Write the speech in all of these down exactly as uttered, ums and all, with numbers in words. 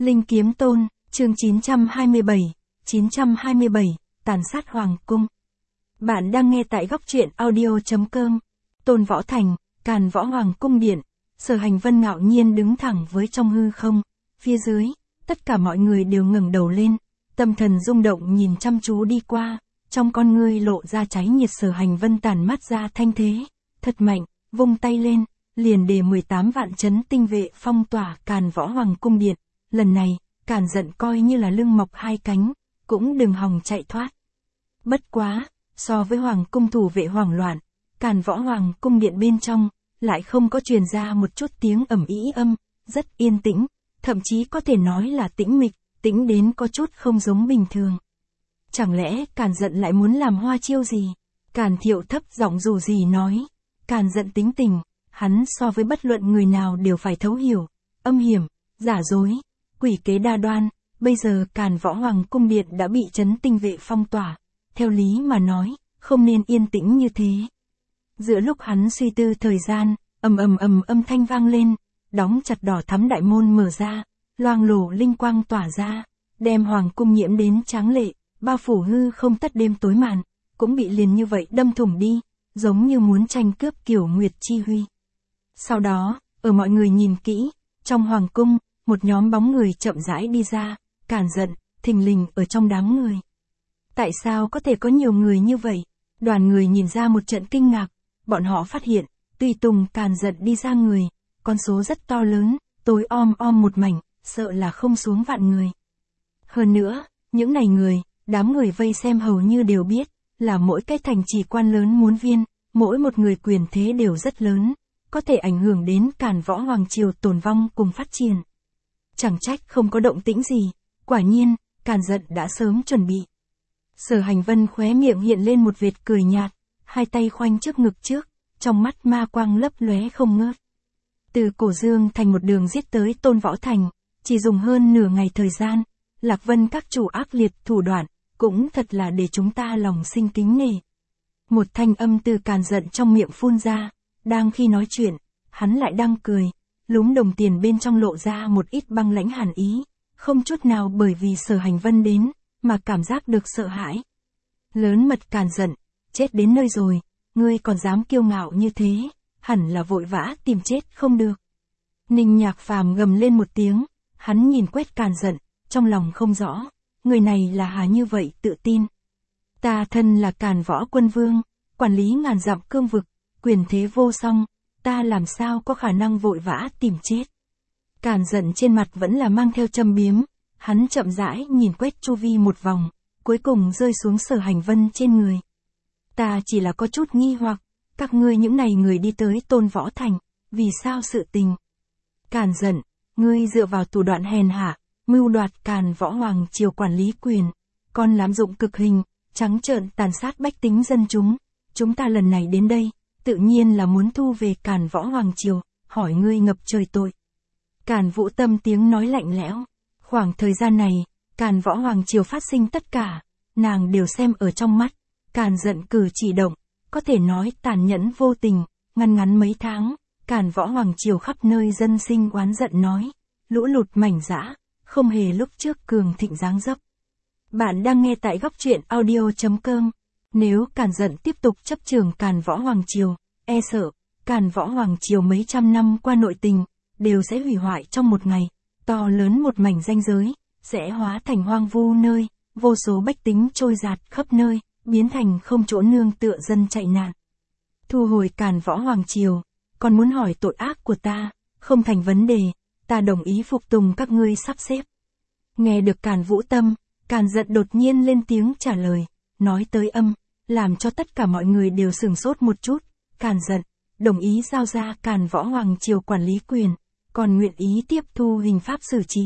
Linh Kiếm Tôn, chương chín trăm hai mươi bảy, chín trăm hai mươi bảy, tàn sát Hoàng Cung. Bạn đang nghe tại góc truyện audio chấm com. Tôn Võ Thành, Càn Võ Hoàng Cung Điện, Sở Hành Vân ngạo nhiên đứng thẳng với trong hư không, phía dưới, tất cả mọi người đều ngẩng đầu lên, tâm thần rung động nhìn chăm chú đi qua, trong con ngươi lộ ra cháy nhiệt. Sở Hành Vân tản mắt ra thanh thế, thật mạnh, vung tay lên, liền để mười tám vạn chấn tinh vệ phong tỏa Càn Võ Hoàng Cung Điện, lần này, Càn giận coi như là lưng mọc hai cánh, cũng đừng hòng chạy thoát. Bất quá, so với Hoàng Cung thủ vệ hoảng loạn, Càn Võ Hoàng Cung Điện bên trong, lại không có truyền ra một chút tiếng ầm ĩ âm, rất yên tĩnh, thậm chí có thể nói là tĩnh mịch, tĩnh đến có chút không giống bình thường. Chẳng lẽ Càn giận lại muốn làm hoa chiêu gì? Càn Thiệu thấp giọng dù gì nói, Càn giận tính tình, hắn so với bất luận người nào đều phải thấu hiểu, âm hiểm, giả dối, quỷ kế đa đoan, bây giờ Càn Võ Hoàng Cung Điện đã bị chấn tinh vệ phong tỏa, theo lý mà nói, không nên yên tĩnh như thế. Giữa lúc hắn suy tư thời gian, ầm ầm ầm âm thanh vang lên, đóng chặt đỏ thắm đại môn mở ra, loang lổ linh quang tỏa ra, đem Hoàng Cung nhiễm đến tráng lệ, bao phủ hư không tất đêm tối màn, cũng bị liền như vậy đâm thủng đi, giống như muốn tranh cướp Kiều Nguyệt chi huy. Sau đó, ở mọi người nhìn kỹ, trong Hoàng Cung, một nhóm bóng người chậm rãi đi ra, Càn giận, thình lình ở trong đám người. Tại sao có thể có nhiều người như vậy? Đoàn người nhìn ra một trận kinh ngạc, bọn họ phát hiện, tùy tùng Càn giận đi ra người, con số rất to lớn, tối om om một mảnh, sợ là không xuống vạn người. Hơn nữa, những này người, đám người vây xem hầu như đều biết, là mỗi cái thành trì quan lớn muốn viên, mỗi một người quyền thế đều rất lớn, có thể ảnh hưởng đến Càn Võ Hoàng Triều tồn vong cùng phát triển. Chẳng trách không có động tĩnh gì, quả nhiên, Càn giận đã sớm chuẩn bị. Sở Hành Vân khóe miệng hiện lên một vệt cười nhạt, hai tay khoanh trước ngực trước, trong mắt ma quang lấp lóe không ngớt. Từ Cổ Dương thành một đường giết tới Tôn Võ Thành, chỉ dùng hơn nửa ngày thời gian, Lạc Vân các chủ ác liệt thủ đoạn, cũng thật là để chúng ta lòng sinh kính nể. Một thanh âm từ Càn giận trong miệng phun ra, đang khi nói chuyện, hắn lại đang cười, lúm đồng tiền bên trong lộ ra một ít băng lãnh hàn ý, không chút nào bởi vì Sở Hành Vân đến, mà cảm giác được sợ hãi. Lớn mật Càn giận, chết đến nơi rồi, ngươi còn dám kiêu ngạo như thế, hẳn là vội vã tìm chết không được. Ninh Nhạc Phàm gầm lên một tiếng, hắn nhìn quét Càn giận, trong lòng không rõ, người này là hà như vậy tự tin. Ta thân là Càn Võ Quân Vương, quản lý ngàn dặm cương vực, quyền thế vô song, ta làm sao có khả năng vội vã tìm chết. Càn giận trên mặt vẫn là mang theo châm biếm, hắn chậm rãi nhìn quét chu vi một vòng, cuối cùng rơi xuống Sở Hành Vân trên người. Ta chỉ là có chút nghi hoặc, các ngươi những này người đi tới Tôn Võ Thành, vì sao sự tình? Càn giận, ngươi dựa vào thủ đoạn hèn hạ, mưu đoạt Càn Võ Hoàng Triều quản lý quyền, còn lạm dụng cực hình, trắng trợn tàn sát bách tính dân chúng. Chúng ta lần này đến đây, tự nhiên là muốn thu về Càn Võ Hoàng Triều, hỏi ngươi ngập trời tội. Càn Vũ Tâm tiếng nói lạnh lẽo. Khoảng thời gian này, Càn Võ Hoàng Triều phát sinh tất cả, nàng đều xem ở trong mắt. Càn giận cử chỉ động, có thể nói tàn nhẫn vô tình, ngăn ngắn mấy tháng, Càn Võ Hoàng Triều khắp nơi dân sinh oán giận nói, lũ lụt mảnh dã, không hề lúc trước cường thịnh dáng dấp. Bạn đang nghe tại góc truyện audio chấm com. Nếu Càn giận tiếp tục chấp trường Càn Võ Hoàng Triều, e sợ, Càn Võ Hoàng Triều mấy trăm năm qua nội tình, đều sẽ hủy hoại trong một ngày, to lớn một mảnh ranh giới, sẽ hóa thành hoang vu nơi, vô số bách tính trôi dạt khắp nơi, biến thành không chỗ nương tựa dân chạy nạn. Thu hồi Càn Võ Hoàng Triều, còn muốn hỏi tội ác của ta, không thành vấn đề, ta đồng ý phục tùng các ngươi sắp xếp. Nghe được Càn Vũ Tâm, Càn giận đột nhiên lên tiếng trả lời, nói tới âm, làm cho tất cả mọi người đều sửng sốt một chút. Càn giận, đồng ý giao ra Càn Võ Hoàng Triều quản lý quyền, còn nguyện ý tiếp thu hình pháp xử trí.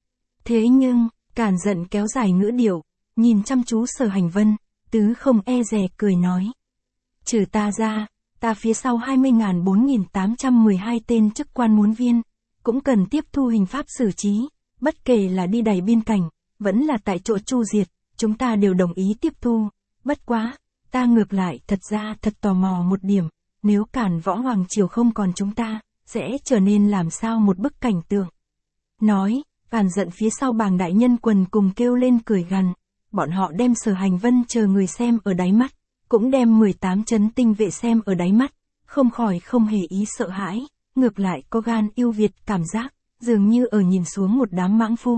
Thế nhưng, Càn giận kéo dài ngữ điệu, nhìn chăm chú Sở Hành Vân, tứ không e dè cười nói. Trừ ta ra, ta phía sau hai mươi nghìn bốn nghìn tám trăm mười hai tên chức quan muốn viên, cũng cần tiếp thu hình pháp xử trí, bất kể là đi đầy biên cảnh, vẫn là tại chỗ chu diệt, chúng ta đều đồng ý tiếp thu. Bất quá, ta ngược lại thật ra thật tò mò một điểm, nếu Càn Võ Hoàng Triều không còn chúng ta, sẽ trở nên làm sao một bức cảnh tượng. Nói, Càn Dận phía sau bàng đại nhân quần cùng kêu lên cười gằn, bọn họ đem Sở Hành Vân chờ người xem ở đáy mắt, cũng đem mười tám chấn tinh vệ xem ở đáy mắt, không khỏi không hề ý sợ hãi, ngược lại có gan yêu Việt cảm giác, dường như ở nhìn xuống một đám mãng phu.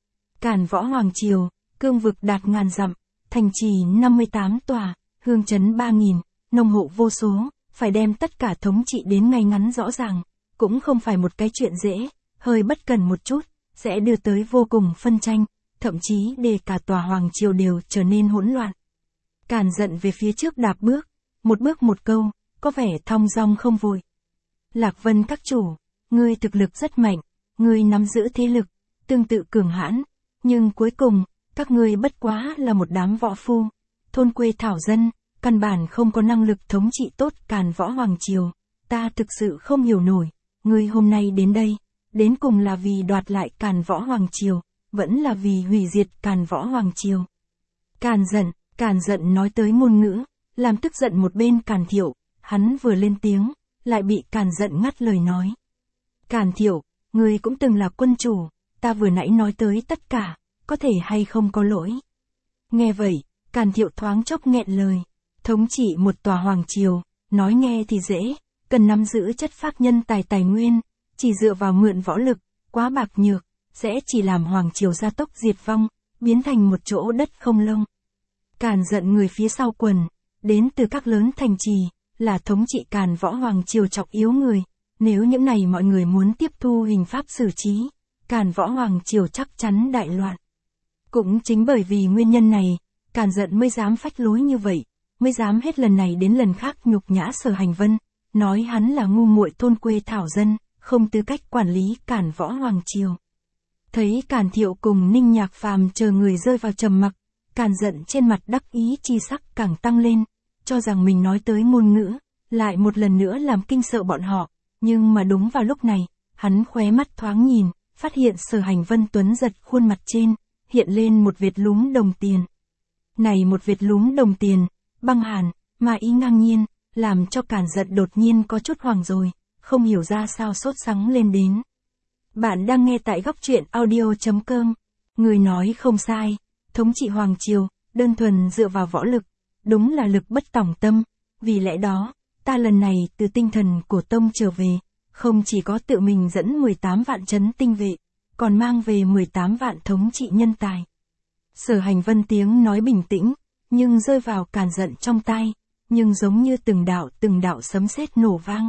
Càn Võ Hoàng Triều, cương vực đạt ngàn dặm, thành trì năm mươi tám tòa, hương trấn ba nghìn, nông hộ vô số, phải đem tất cả thống trị đến ngay ngắn rõ ràng, cũng không phải một cái chuyện dễ, hơi bất cần một chút, sẽ đưa tới vô cùng phân tranh, thậm chí để cả tòa Hoàng Triều đều trở nên hỗn loạn. Càn Dận về phía trước đạp bước, một bước một câu, có vẻ thong dong không vội. Lạc Vân các chủ, ngươi thực lực rất mạnh, ngươi nắm giữ thế lực, tương tự cường hãn, nhưng cuối cùng, các ngươi bất quá là một đám võ phu, thôn quê thảo dân, căn bản không có năng lực thống trị tốt Càn Võ Hoàng Triều, ta thực sự không hiểu nổi, ngươi hôm nay đến đây, đến cùng là vì đoạt lại Càn Võ Hoàng Triều, vẫn là vì hủy diệt Càn Võ Hoàng Triều. Càn Dận, Càn Dận nói tới ngôn ngữ, làm tức giận một bên Càn Thiệu, hắn vừa lên tiếng, lại bị Càn Dận ngắt lời nói. Càn Thiệu, ngươi cũng từng là quân chủ, ta vừa nãy nói tới tất cả, có thể hay không có lỗi. Nghe vậy, Càn Thiệu thoáng chốc nghẹn lời, thống trị một tòa Hoàng Triều, nói nghe thì dễ, cần nắm giữ chất phác nhân tài tài nguyên, chỉ dựa vào mượn võ lực, quá bạc nhược, sẽ chỉ làm Hoàng Triều gia tốc diệt vong, biến thành một chỗ đất không lông. Càn Dận người phía sau quần, đến từ các lớn thành trì, là thống trị Càn Võ Hoàng Triều trọng yếu người, nếu những này mọi người muốn tiếp thu hình pháp xử trí, Càn Võ Hoàng Triều chắc chắn đại loạn. Cũng chính bởi vì nguyên nhân này, Càn Dận mới dám phách lối như vậy, mới dám hết lần này đến lần khác nhục nhã Sở Hành Vân, nói hắn là ngu muội thôn quê thảo dân, không tư cách quản lý Càn Võ Hoàng Triều. Thấy Càn Thiệu cùng Ninh Nhạc Phàm chờ người rơi vào trầm mặc, Càn Dận trên mặt đắc ý chi sắc càng tăng lên, cho rằng mình nói tới ngôn ngữ, lại một lần nữa làm kinh sợ bọn họ, nhưng mà đúng vào lúc này, hắn khóe mắt thoáng nhìn, phát hiện Sở Hành Vân tuấn giật khuôn mặt trên, hiện lên một vệt lúm đồng tiền. Này một vệt lúm đồng tiền, băng hàn, mà ý ngang nhiên, làm cho Càn Dận đột nhiên có chút hoảng rồi, không hiểu ra sao sốt sắng lên đến. Bạn đang nghe tại góc truyện audio chấm com. Người nói không sai, thống trị Hoàng Triều, đơn thuần dựa vào võ lực, đúng là lực bất tòng tâm, vì lẽ đó, ta lần này từ tinh thần của tông trở về, không chỉ có tự mình dẫn mười tám vạn trấn tinh vệ, còn mang về mười tám vạn thống trị nhân tài. Sở Hành Vân tiếng nói bình tĩnh, nhưng rơi vào Càn Dận trong tai, nhưng giống như từng đạo từng đạo sấm sét nổ vang.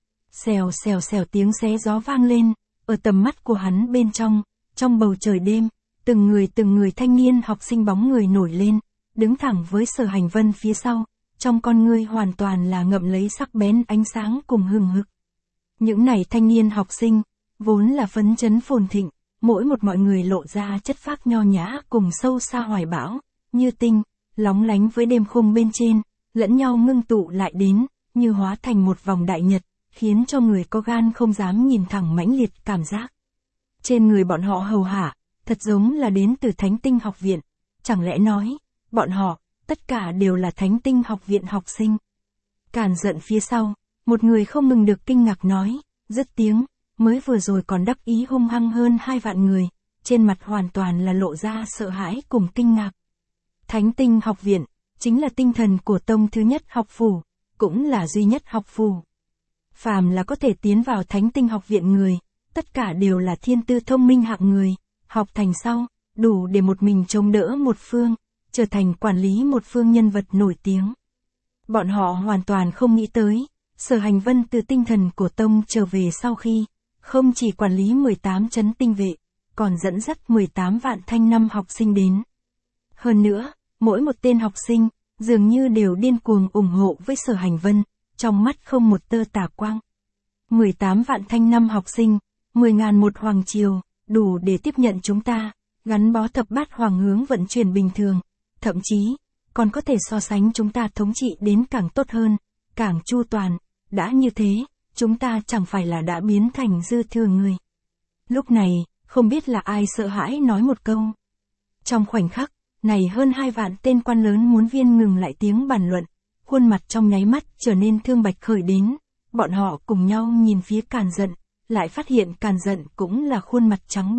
Xèo xèo xèo tiếng xé gió vang lên, ở tầm mắt của hắn bên trong, trong bầu trời đêm, từng người từng người thanh niên học sinh bóng người nổi lên, đứng thẳng với Sở Hành Vân phía sau, trong con ngươi hoàn toàn là ngậm lấy sắc bén ánh sáng cùng hừng hực. Những này thanh niên học sinh, vốn là phấn chấn phồn thịnh, mỗi một mọi người lộ ra chất phác nho nhã cùng sâu xa hoài bão, như tinh, lóng lánh với đêm khung bên trên, lẫn nhau ngưng tụ lại đến, như hóa thành một vòng đại nhật, khiến cho người có gan không dám nhìn thẳng mãnh liệt cảm giác. Trên người bọn họ hầu hạ, thật giống là đến từ Thánh Tinh Học Viện, chẳng lẽ nói, bọn họ, tất cả đều là Thánh Tinh Học Viện học sinh. Càn Dận phía sau, một người không ngừng được kinh ngạc nói, dứt tiếng, mới vừa rồi còn đắc ý hung hăng hơn hai vạn người, trên mặt hoàn toàn là lộ ra sợ hãi cùng kinh ngạc. Thánh Tinh Học Viện, chính là tinh thần của tông thứ nhất học phủ, cũng là duy nhất học phủ. Phàm là có thể tiến vào Thánh Tinh Học Viện người, tất cả đều là thiên tư thông minh hạng người, học thành sau, đủ để một mình chống đỡ một phương, trở thành quản lý một phương nhân vật nổi tiếng. Bọn họ hoàn toàn không nghĩ tới, Sở Hành Vân từ tinh thần của tông trở về sau khi, không chỉ quản lý mười tám trấn tinh vệ, còn dẫn dắt mười tám vạn thanh năm học sinh đến. Hơn nữa, mỗi một tên học sinh, dường như đều điên cuồng ủng hộ với Sở Hành Vân, trong mắt không một tơ tà quang. mười tám vạn thanh năm học sinh, mười ngàn một hoàng triều, đủ để tiếp nhận chúng ta, gắn bó thập bát hoàng hướng vận chuyển bình thường, thậm chí, còn có thể so sánh chúng ta thống trị đến càng tốt hơn, càng chu toàn, đã như thế, chúng ta chẳng phải là đã biến thành dư thừa người. Lúc này, không biết là ai sợ hãi nói một câu. Trong khoảnh khắc, này hơn hai vạn tên quan lớn muốn viên ngừng lại tiếng bàn luận, khuôn mặt trong nháy mắt trở nên thương bạch khởi đến, bọn họ cùng nhau nhìn phía Càn Dận, lại phát hiện Càn Dận cũng là khuôn mặt trắng bệch,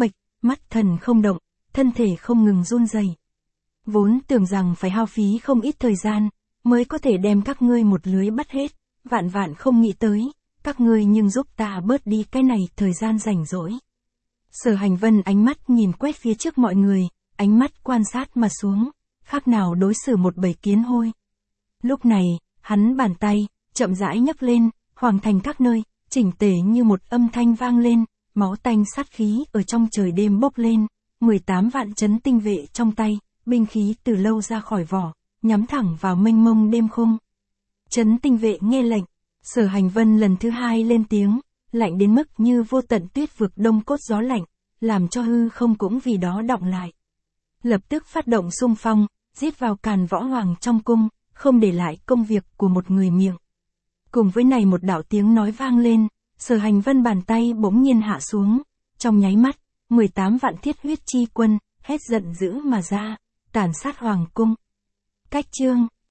mắt thần không động, thân thể không ngừng run rẩy. Vốn tưởng rằng phải hao phí không ít thời gian, mới có thể đem các ngươi một lưới bắt hết, vạn vạn không nghĩ tới, các ngươi nhưng giúp ta bớt đi cái này thời gian rảnh rỗi. Sở Hành Vân ánh mắt nhìn quét phía trước mọi người, ánh mắt quan sát mà xuống, khác nào đối xử một bầy kiến hôi. Lúc này, hắn bàn tay, chậm rãi nhấc lên, hoàng thành các nơi, chỉnh tề như một âm thanh vang lên, máu tanh sát khí ở trong trời đêm bốc lên, mười tám vạn chấn tinh vệ trong tay, binh khí từ lâu ra khỏi vỏ, nhắm thẳng vào mênh mông đêm khung. Chấn tinh vệ nghe lệnh, Sở Hành Vân lần thứ hai lên tiếng, lạnh đến mức như vô tận tuyết vực đông cốt gió lạnh, làm cho hư không cũng vì đó đọng lại. Lập tức phát động xung phong, giết vào Càn Võ Hoàng trong cung, không để lại công việc của một người miệng. Cùng với này một đạo tiếng nói vang lên, Sở Hành Vân bàn tay bỗng nhiên hạ xuống, trong nháy mắt, mười tám vạn thiết huyết chi quân, hét giận dữ mà ra, tàn sát hoàng cung. Cách chương